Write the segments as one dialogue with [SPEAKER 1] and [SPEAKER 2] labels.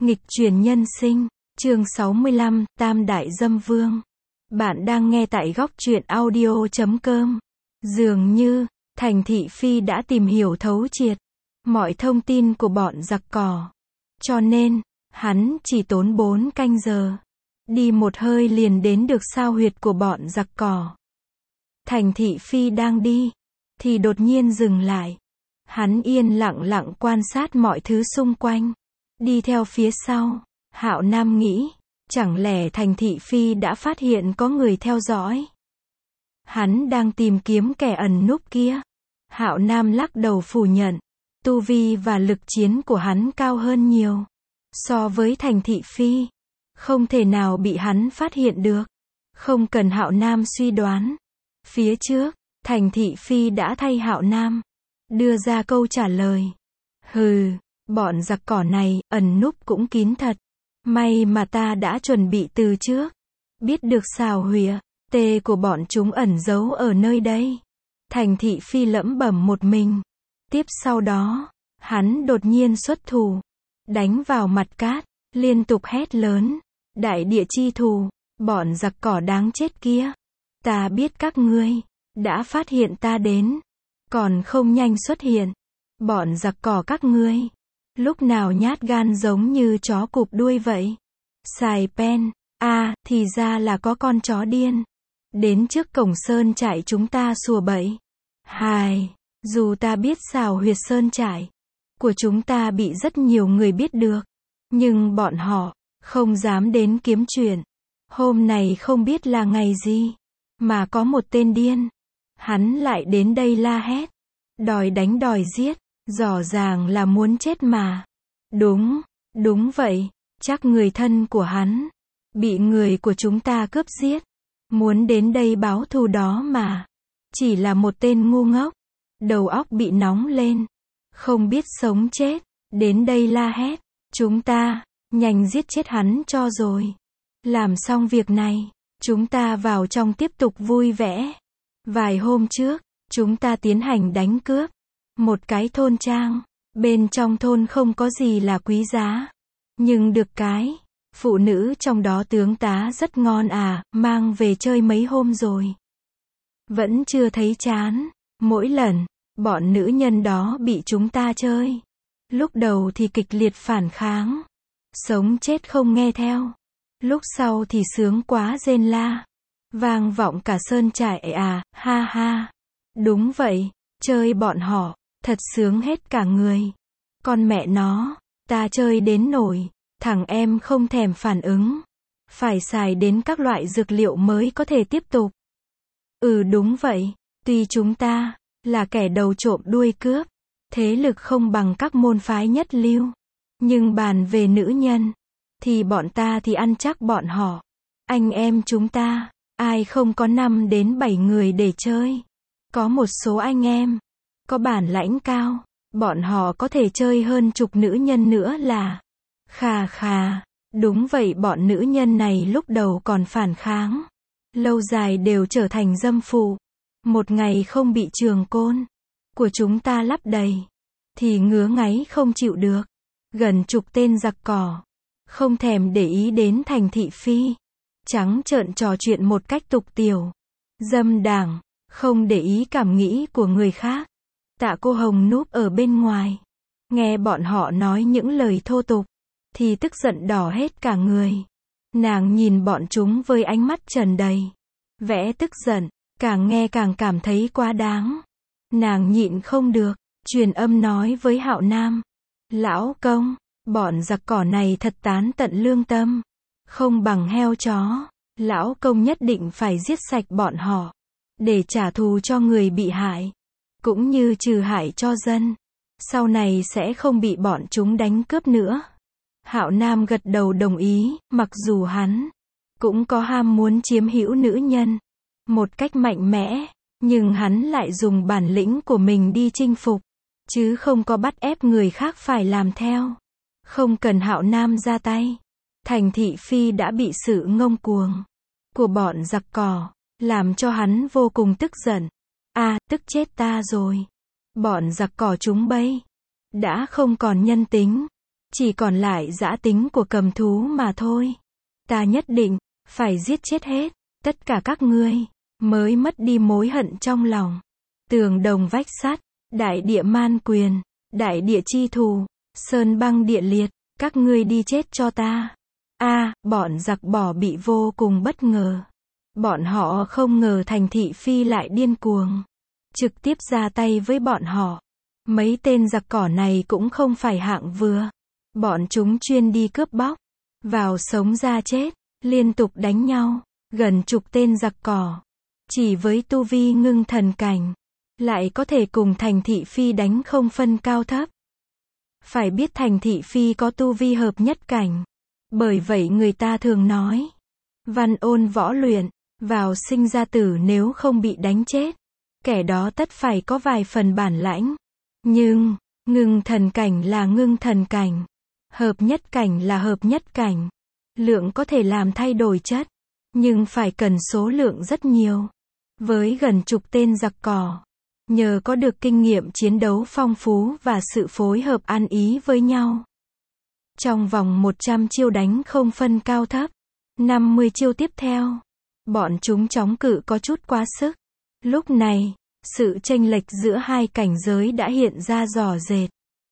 [SPEAKER 1] Nghịch chuyển nhân sinh, chương 65, Tam Đại Dâm Vương. Bạn đang nghe tại góc truyện audio.com. Dường như, Thành Thị Phi đã tìm hiểu thấu triệt mọi thông tin của bọn giặc cỏ. Cho nên, hắn chỉ tốn 4 canh giờ. Đi một hơi liền đến được sao huyệt của bọn giặc cỏ. Thành Thị Phi đang đi, thì đột nhiên dừng lại. Hắn yên lặng quan sát mọi thứ xung quanh. Đi theo phía sau, Hạo Nam nghĩ, chẳng lẽ Thành Thị Phi đã phát hiện có người theo dõi? Hắn đang tìm kiếm kẻ ẩn núp kia. Hạo Nam lắc đầu phủ nhận, tu vi và lực chiến của hắn cao hơn nhiều so với Thành Thị Phi, không thể nào bị hắn phát hiện được. Không cần Hạo Nam suy đoán, phía trước, Thành Thị Phi đã thay Hạo Nam đưa ra câu trả lời. Hừ, bọn giặc cỏ này, ẩn núp cũng kín thật. May mà ta đã chuẩn bị từ trước. Biết được xào huyệt tê của bọn chúng ẩn giấu ở nơi đây. Thành Thị Phi lẩm bẩm một mình. Tiếp sau đó, hắn đột nhiên xuất thủ, đánh vào mặt cát, liên tục hét lớn. Đại địa chi thù, bọn giặc cỏ đáng chết kia. Ta biết các ngươi đã phát hiện ta đến, còn không nhanh xuất hiện. Bọn giặc cỏ các ngươi lúc nào nhát gan giống như chó cụp đuôi vậy? Xài pen, thì ra là có con chó điên đến trước cổng sơn trại chúng ta sủa bậy. Hài, dù ta biết xào huyệt sơn trại của chúng ta bị rất nhiều người biết được, nhưng bọn họ không dám đến kiếm chuyện. Hôm này không biết là ngày gì, mà có một tên điên, hắn lại đến đây la hét, đòi đánh đòi giết, rõ ràng là muốn chết mà. Đúng vậy, chắc người thân của hắn bị người của chúng ta cướp giết, muốn đến đây báo thù đó mà. Chỉ là một tên ngu ngốc, đầu óc bị nóng lên, không biết sống chết, đến đây la hét. Chúng ta nhanh giết chết hắn cho rồi. Làm xong việc này, chúng ta vào trong tiếp tục vui vẻ. Vài hôm trước, chúng ta tiến hành đánh cướp một cái thôn trang. Bên trong thôn không có gì là quý giá, nhưng được cái phụ nữ trong đó tướng tá rất ngon mang về chơi mấy hôm rồi, vẫn chưa thấy chán. Mỗi lần bọn nữ nhân đó bị chúng ta chơi, lúc đầu thì kịch liệt phản kháng, sống chết không nghe theo. Lúc sau thì sướng quá rên la, vang vọng cả sơn trại ha ha. Đúng vậy, chơi bọn họ thật sướng hết cả người. Con mẹ nó, ta chơi đến nổi, thằng em không thèm phản ứng, phải xài đến các loại dược liệu mới có thể tiếp tục. Đúng vậy, tuy chúng ta là kẻ đầu trộm đuôi cướp, thế lực không bằng các môn phái nhất lưu, nhưng bàn về nữ nhân thì bọn ta thì ăn chắc bọn họ. Anh em chúng ta, ai không có 5 đến 7 người để chơi. Có một số anh em có bản lãnh cao, bọn họ có thể chơi hơn chục nữ nhân nữa là. Khà, đúng vậy, bọn nữ nhân này lúc đầu còn phản kháng, lâu dài đều trở thành dâm phụ. Một ngày không bị trường côn của chúng ta lắp đầy, thì ngứa ngáy không chịu được. Gần chục tên giặc cỏ không thèm để ý đến Thành Thị Phi, trắng trợn trò chuyện một cách tục tiểu, dâm đảng, không để ý cảm nghĩ của người khác. Tạ Cô Hồng núp ở bên ngoài, nghe bọn họ nói những lời thô tục, thì tức giận đỏ hết cả người. Nàng nhìn bọn chúng với ánh mắt tràn đầy vẻ tức giận, càng nghe càng cảm thấy quá đáng. Nàng nhịn không được, truyền âm nói với Hạo Nam. Lão công, bọn giặc cỏ này thật tán tận lương tâm, không bằng heo chó. Lão công nhất định phải giết sạch bọn họ, để trả thù cho người bị hại, cũng như trừ hại cho dân. Sau này sẽ không bị bọn chúng đánh cướp nữa. Hạo Nam gật đầu đồng ý, mặc dù hắn cũng có ham muốn chiếm hữu nữ nhân một cách mạnh mẽ, nhưng hắn lại dùng bản lĩnh của mình đi chinh phục, chứ không có bắt ép người khác phải làm theo. Không cần Hạo Nam ra tay, Thành Thị Phi đã bị sự ngông cuồng của bọn giặc cỏ làm cho hắn vô cùng tức giận. Tức chết ta rồi. Bọn giặc cỏ chúng bây đã không còn nhân tính, chỉ còn lại dã tính của cầm thú mà thôi. Ta nhất định phải giết chết hết tất cả các ngươi, mới mất đi mối hận trong lòng. Tường đồng vách sắt, đại địa man quyền, đại địa chi thù, sơn băng địa liệt, các ngươi đi chết cho ta. Bọn giặc bỏ bị vô cùng bất ngờ. Bọn họ không ngờ Thành Thị Phi lại điên cuồng, trực tiếp ra tay với bọn họ. Mấy tên giặc cỏ này cũng không phải hạng vừa. Bọn chúng chuyên đi cướp bóc, vào sống ra chết, liên tục đánh nhau. Gần chục tên giặc cỏ, chỉ với tu vi ngưng thần cảnh, lại có thể cùng Thành Thị Phi đánh không phân cao thấp. Phải biết Thành Thị Phi có tu vi hợp nhất cảnh. Bởi vậy người ta thường nói, văn ôn võ luyện, vào sinh ra tử, nếu không bị đánh chết, kẻ đó tất phải có vài phần bản lãnh. Nhưng, ngưng thần cảnh là ngưng thần cảnh, hợp nhất cảnh là hợp nhất cảnh. Lượng có thể làm thay đổi chất, nhưng phải cần số lượng rất nhiều. Với gần chục tên giặc cỏ, nhờ có được kinh nghiệm chiến đấu phong phú và sự phối hợp ăn ý với nhau, trong vòng 100 chiêu đánh không phân cao thấp, 50 chiêu tiếp theo, bọn chúng chống cự có chút quá sức. Lúc này, sự chênh lệch giữa hai cảnh giới đã hiện ra rõ rệt.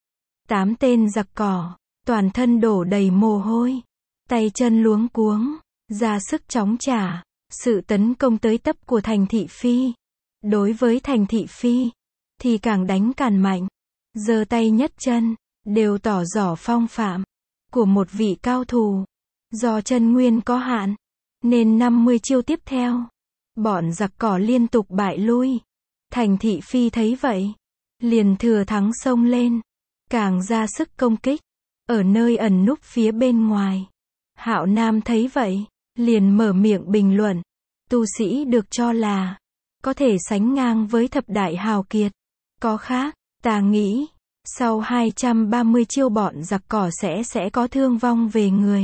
[SPEAKER 1] 8 tên giặc cỏ, toàn thân đổ đầy mồ hôi, tay chân luống cuống, ra sức chống trả sự tấn công tới tấp của Thành Thị Phi. Đối với Thành Thị Phi, thì càng đánh càng mạnh, giơ tay nhấc chân, đều tỏ rõ phong phạm của một vị cao thủ. Do chân nguyên có hạn, nên 50 chiêu tiếp theo, bọn giặc cỏ liên tục bại lui. Thành Thị Phi thấy vậy, liền thừa thắng xông lên, càng ra sức công kích, ở nơi ẩn núp phía bên ngoài. Hạo Nam thấy vậy, liền mở miệng bình luận, tu sĩ được cho là có thể sánh ngang với thập đại hào kiệt. Có khác, ta nghĩ, sau 230 chiêu bọn giặc cỏ sẽ có thương vong về người.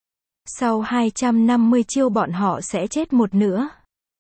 [SPEAKER 1] Sau 250 chiêu bọn họ sẽ chết một nửa.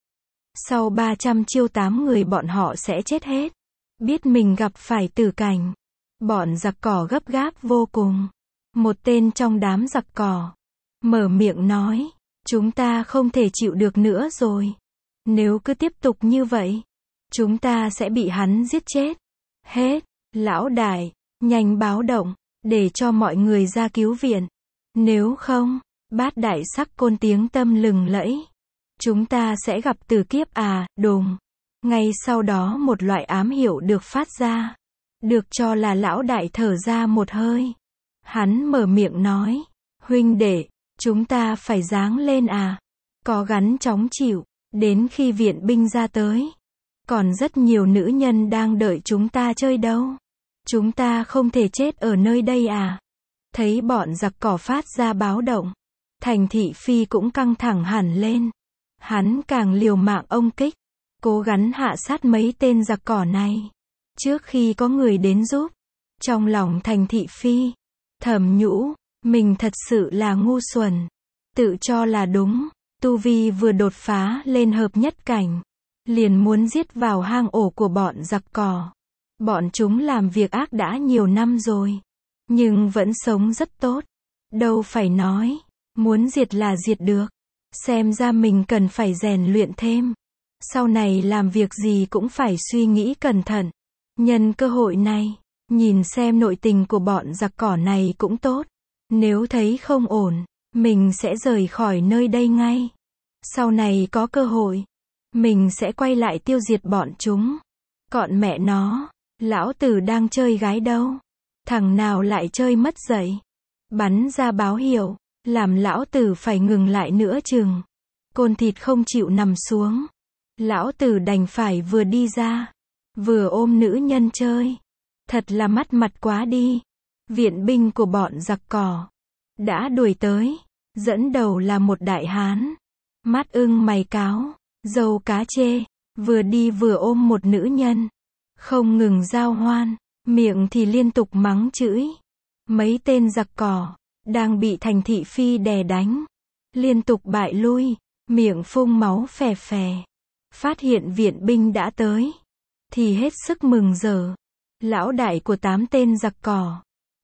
[SPEAKER 1] Sau 300 chiêu 8 người bọn họ sẽ chết hết. Biết mình gặp phải tử cảnh, bọn giặc cỏ gấp gáp vô cùng. Một tên trong đám giặc cỏ mở miệng nói, chúng ta không thể chịu được nữa rồi. Nếu cứ tiếp tục như vậy, chúng ta sẽ bị hắn giết chết hết. Lão đại, nhanh báo động, để cho mọi người ra cứu viện. Nếu không, Bát Đại Sắc Côn tiếng tâm lừng lẫy, chúng ta sẽ gặp tử kiếp à. Đùng. Ngay sau đó một loại ám hiệu được phát ra, được cho là lão đại thở ra một hơi. Hắn mở miệng nói, huynh đệ, chúng ta phải giáng lên à. Có gắn chóng chịu, đến khi viện binh ra tới, còn rất nhiều nữ nhân đang đợi chúng ta chơi đâu. Chúng ta không thể chết ở nơi đây à. Thấy bọn giặc cỏ phát ra báo động, Thành Thị Phi cũng căng thẳng hẳn lên. Hắn càng liều mạng ông kích, cố gắng hạ sát mấy tên giặc cỏ này, trước khi có người đến giúp. Trong lòng Thành Thị Phi thầm nhủ, mình thật sự là ngu xuẩn, tự cho là đúng, tu vi vừa đột phá lên hợp nhất cảnh, liền muốn giết vào hang ổ của bọn giặc cỏ. Bọn chúng làm việc ác đã nhiều năm rồi, nhưng vẫn sống rất tốt. Đâu phải nói, muốn diệt là diệt được. Xem ra mình cần phải rèn luyện thêm. Sau này làm việc gì cũng phải suy nghĩ cẩn thận. Nhân cơ hội này, nhìn xem nội tình của bọn giặc cỏ này cũng tốt. Nếu thấy không ổn, mình sẽ rời khỏi nơi đây ngay. Sau này có cơ hội, mình sẽ quay lại tiêu diệt bọn chúng. Còn mẹ nó, lão tử đang chơi gái đâu. Thằng nào lại chơi mất dậy. Bắn ra báo hiệu, làm lão tử phải ngừng lại nữa chừng. Côn thịt không chịu nằm xuống. Lão tử đành phải vừa đi ra, vừa ôm nữ nhân chơi. Thật là mất mặt quá đi. Viện binh của bọn giặc cỏ đã đuổi tới, dẫn đầu là một đại hán, mắt ưng mày cáo, râu cá chê, vừa đi vừa ôm một nữ nhân, không ngừng giao hoan, miệng thì liên tục mắng chửi. Mấy tên giặc cỏ đang bị Thành Thị Phi đè đánh, liên tục bại lui, miệng phun máu phè phè. Phát hiện viện binh đã tới, thì hết sức mừng rỡ. Lão đại của 8 tên giặc cỏ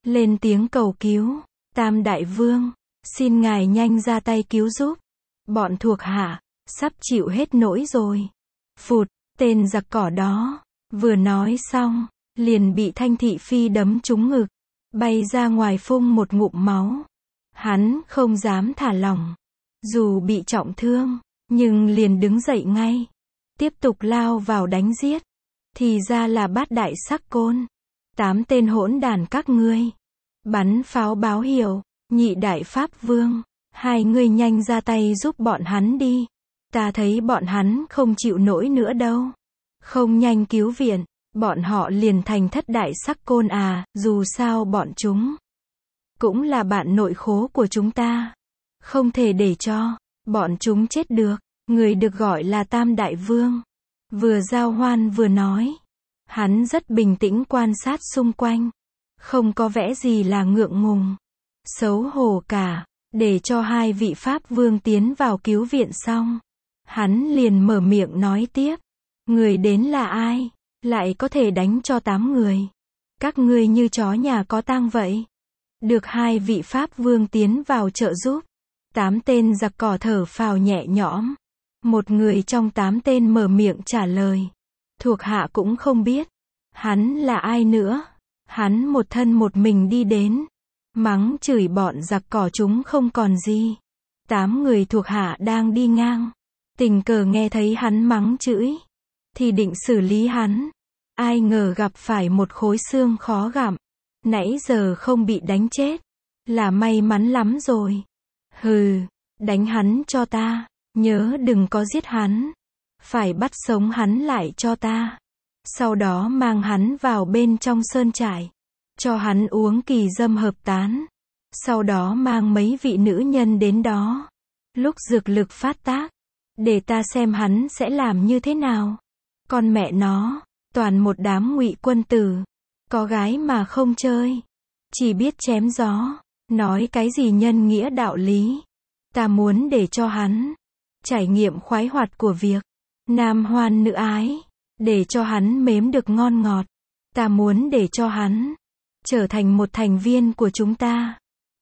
[SPEAKER 1] lên tiếng cầu cứu. Tam đại vương, xin ngài nhanh ra tay cứu giúp. Bọn thuộc hạ, sắp chịu hết nỗi rồi. Phụt, tên giặc cỏ đó, vừa nói xong, liền bị Thanh Thị Phi đấm trúng ngực, bay ra ngoài phun một ngụm máu. Hắn không dám thả lỏng. Dù bị trọng thương, nhưng liền đứng dậy ngay. Tiếp tục lao vào đánh giết. Thì ra là Bát Đại Sắc Côn. 8 tên hỗn đàn các ngươi. Bắn pháo báo hiệu, Nhị Đại Pháp Vương. 2 ngươi nhanh ra tay giúp bọn hắn đi. Ta thấy bọn hắn không chịu nổi nữa đâu. Không nhanh cứu viện, bọn họ liền thành Thất Đại Sắc Côn à, dù sao bọn chúng cũng là bạn nội khố của chúng ta. Không thể để cho bọn chúng chết được. Người được gọi là Tam Đại Vương. Vừa giao hoan vừa nói. Hắn rất bình tĩnh quan sát xung quanh. Không có vẻ gì là ngượng ngùng, xấu hổ cả. Để cho 2 vị Pháp Vương tiến vào cứu viện xong, hắn liền mở miệng nói tiếp. Người đến là ai? Lại có thể đánh cho 8 người. Các ngươi như chó nhà có tang vậy. Được 2 vị Pháp Vương tiến vào trợ giúp. 8 tên giặc cỏ thở phào nhẹ nhõm. Một người trong 8 tên mở miệng trả lời. Thuộc hạ cũng không biết. Hắn là ai nữa? Hắn một thân một mình đi đến. Mắng chửi bọn giặc cỏ chúng không còn gì. 8 người thuộc hạ đang đi ngang. Tình cờ nghe thấy hắn mắng chửi. Thì định xử lý hắn. Ai ngờ gặp phải một khối xương khó gặm. Nãy giờ không bị đánh chết. Là may mắn lắm rồi. Hừ, đánh hắn cho ta. Nhớ đừng có giết hắn. Phải bắt sống hắn lại cho ta. Sau đó mang hắn vào bên trong sơn trại. Cho hắn uống kỳ dâm hợp tán. Sau đó mang mấy vị nữ nhân đến đó. Lúc dược lực phát tác. Để ta xem hắn sẽ làm như thế nào. Con mẹ nó, toàn một đám ngụy quân tử. Có gái mà không chơi. Chỉ biết chém gió. Nói cái gì nhân nghĩa đạo lý. Ta muốn để cho hắn trải nghiệm khoái hoạt của việc nam hoan nữ ái. Để cho hắn mếm được ngon ngọt. Ta muốn để cho hắn trở thành một thành viên của chúng ta.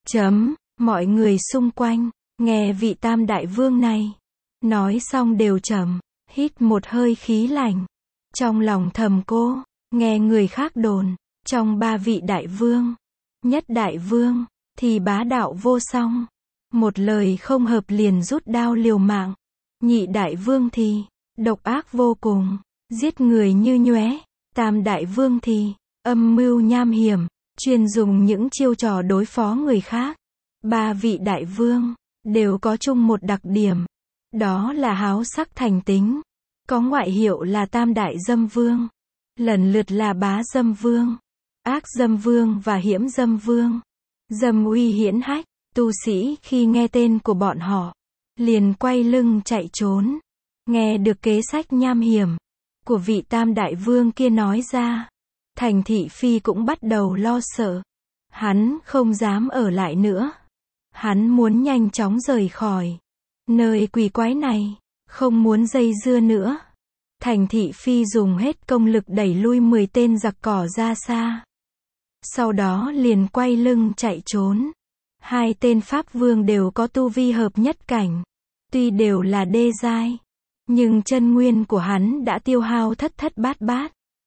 [SPEAKER 1] Mọi người xung quanh, nghe vị Tam Đại Vương này nói xong đều trầm, hít một hơi khí lạnh. Trong lòng thầm cô, nghe người khác đồn, trong 3 vị đại vương, nhất đại vương, thì bá đạo vô song. Một lời không hợp liền rút đao liều mạng. Nhị đại vương thì độc ác vô cùng, giết người như nhoé. Tam đại vương thì âm mưu nham hiểm, chuyên dùng những chiêu trò đối phó người khác. 3 vị đại vương đều có chung một đặc điểm, đó là háo sắc thành tính. Có ngoại hiệu là Tam Đại Dâm Vương, lần lượt là Bá Dâm Vương, Ác Dâm Vương và Hiểm Dâm Vương. Dâm uy hiển hách, tu sĩ khi nghe tên của bọn họ liền quay lưng chạy trốn. Nghe được kế sách nham hiểm của vị Tam Đại Vương kia nói ra, Thành Thị Phi cũng bắt đầu lo sợ. Hắn không dám ở lại nữa. Hắn muốn nhanh chóng rời khỏi nơi quỷ quái này, không muốn dây dưa nữa. Thành Thị Phi dùng hết công lực đẩy lui 10 tên giặc cỏ ra xa. Sau đó liền quay lưng chạy trốn. 2 tên Pháp Vương đều có tu vi hợp nhất cảnh. Tuy đều là đê giai, nhưng chân nguyên của hắn đã tiêu hao thất thất bát bát.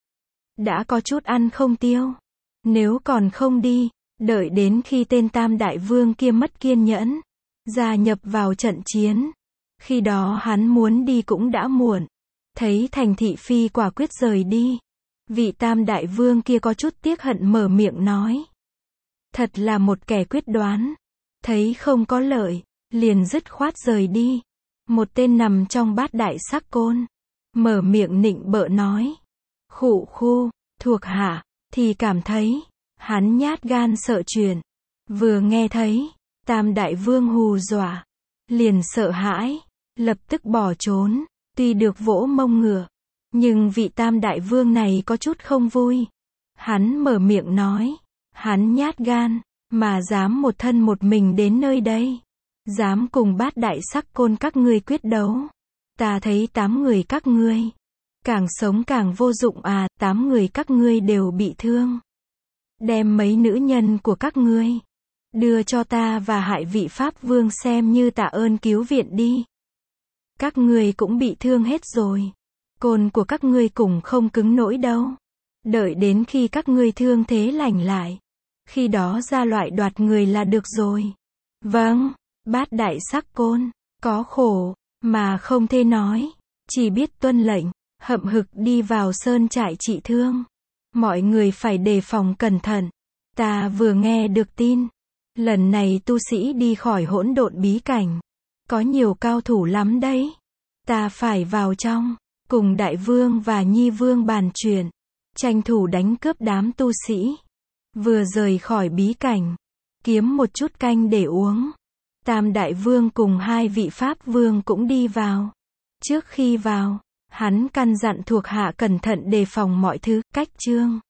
[SPEAKER 1] Đã có chút ăn không tiêu. Nếu còn không đi, đợi đến khi tên Tam Đại Vương kia mất kiên nhẫn, gia nhập vào trận chiến. Khi đó hắn muốn đi cũng đã muộn. Thấy Thành Thị Phi quả quyết rời đi, vị Tam Đại Vương kia có chút tiếc hận mở miệng nói. Thật là một kẻ quyết đoán. Thấy không có lợi, liền dứt khoát rời đi. Một tên nằm trong Bát Đại Sắc Côn mở miệng nịnh bợ nói. Khụ khu, thuộc hạ thì cảm thấy hắn nhát gan sợ chuyện. Vừa nghe thấy Tam Đại Vương hù dọa, liền sợ hãi, lập tức bỏ trốn. Tuy được vỗ mông ngựa, nhưng vị Tam Đại Vương này có chút không vui. Hắn mở miệng nói, hắn nhát gan, mà dám một thân một mình đến nơi đây. Dám cùng Bát Đại Sắc Côn các ngươi quyết đấu. Ta thấy 8 người các ngươi càng sống càng vô dụng à, 8 người các ngươi đều bị thương. đem mấy nữ nhân của các ngươi đưa cho ta và hại vị Pháp Vương xem như tạ ơn cứu viện đi. Các ngươi cũng bị thương hết rồi. Côn của các ngươi cũng không cứng nổi đâu. Đợi đến khi các ngươi thương thế lành lại, khi đó ra loại đoạt người là được rồi. Vâng, bát đại sắc côn, có khổ, mà không thể nói, chỉ biết tuân lệnh, hậm hực đi vào sơn trại trị thương. Mọi người phải đề phòng cẩn thận. Ta vừa nghe được tin, lần này tu sĩ đi khỏi hỗn độn bí cảnh, có nhiều cao thủ lắm đấy. Ta phải vào trong, cùng đại vương và nhi vương bàn chuyện, tranh thủ đánh cướp đám tu sĩ. Vừa rời khỏi bí cảnh, kiếm một chút canh để uống. Tam đại vương cùng hai vị Pháp Vương cũng đi vào. Trước khi vào, hắn căn dặn thuộc hạ cẩn thận đề phòng mọi thứ, cách chương.